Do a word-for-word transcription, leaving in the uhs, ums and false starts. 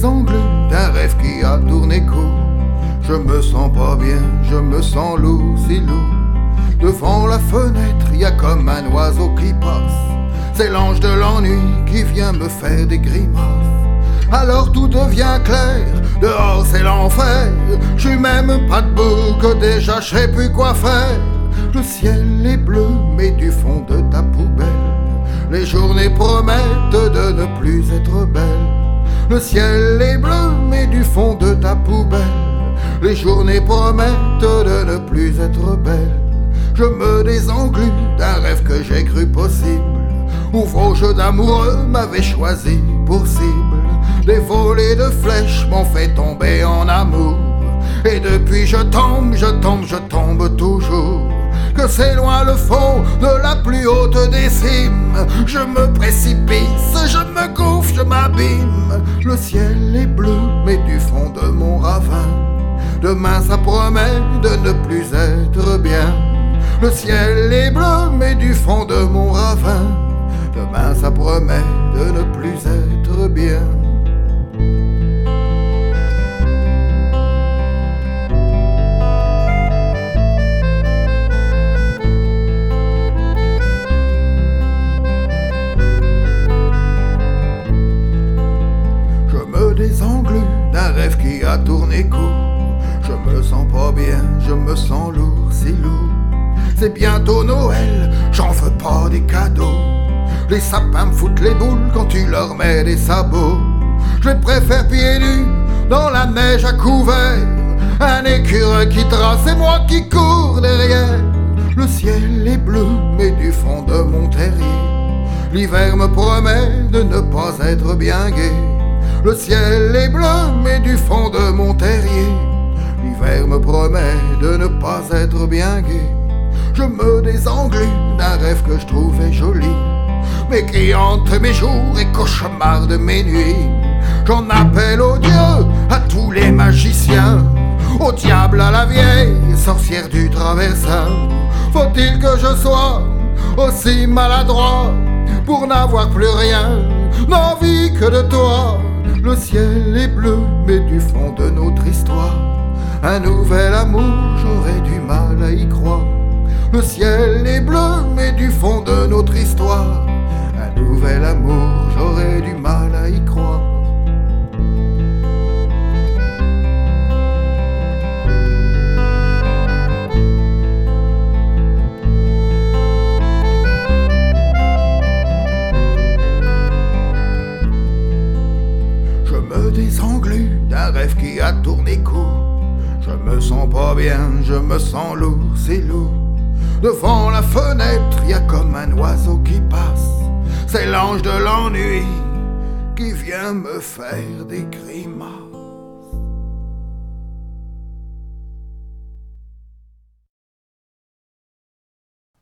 des englues d'un rêve qui a tourné court. Je me sens pas bien, je me sens lourd, si lourd. Devant la fenêtre, y a comme un oiseau qui passe. C'est l'ange de l'ennui qui vient me faire des grimaces. Alors tout devient clair, dehors c'est l'enfer. J'suis même pas debout que déjà j'sais plus quoi faire. Le ciel est bleu mais du fond de ta poubelle les journées promettent de ne plus être belles. Le ciel est bleu mais du fond de ta poubelle les journées promettent de ne plus être belles. Je me désenglue d'un rêve que j'ai cru possible, où vos jeux d'amoureux m'avaient choisi pour cible. Des volées de flèches m'ont fait tomber en amour, et depuis je tombe, je tombe, je tombe toujours. Que c'est loin le fond de la plus haute des cimes. Je me précipice, je me gouffre, je m'abîme. Le ciel est bleu mais du fond de mon ravin demain ça promet de ne plus être bien. Le ciel est bleu mais du fond de mon ravin demain ça promet de ne plus être bien. Je me désenglue d'un rêve qui a tourné court. Je me sens pas bien, je me sens lourd, si lourd. C'est bientôt Noël, j'en veux pas des cadeaux. Les sapins me foutent les boules quand tu leur mets des sabots. Je préfère pieds nus dans la neige à couvert. Un écureuil qui trace et moi qui cours derrière. Le ciel est bleu mais du fond de mon terrier l'hiver me promet de ne pas être bien gai. Le ciel est bleu mais du fond de mon terrier l'hiver me promet de ne pas être bien gai. Je me désenglue d'un rêve que je trouvais joli, mais qui hante mes jours et cauchemarde mes nuits. J'en appelle au Dieu, à tous les magiciens, au diable, à la vieille sorcière du traversin. Faut-il que je sois aussi maladroit pour n'avoir plus rien d'envie que de toi? Le ciel est bleu mais du fond de notre histoire un nouvel amour, j'aurais du mal à y croire. Le ciel est bleu mais du fond de notre histoire un nouvel amour, j'aurais du mal à y croire. Je me désenglue d'un rêve qui a tourné court. Je me sens pas bien, je me sens lourd, c'est lourd. Devant la fenêtre, y a comme un oiseau qui passe. C'est l'ange de l'ennui qui vient me faire des grimaces.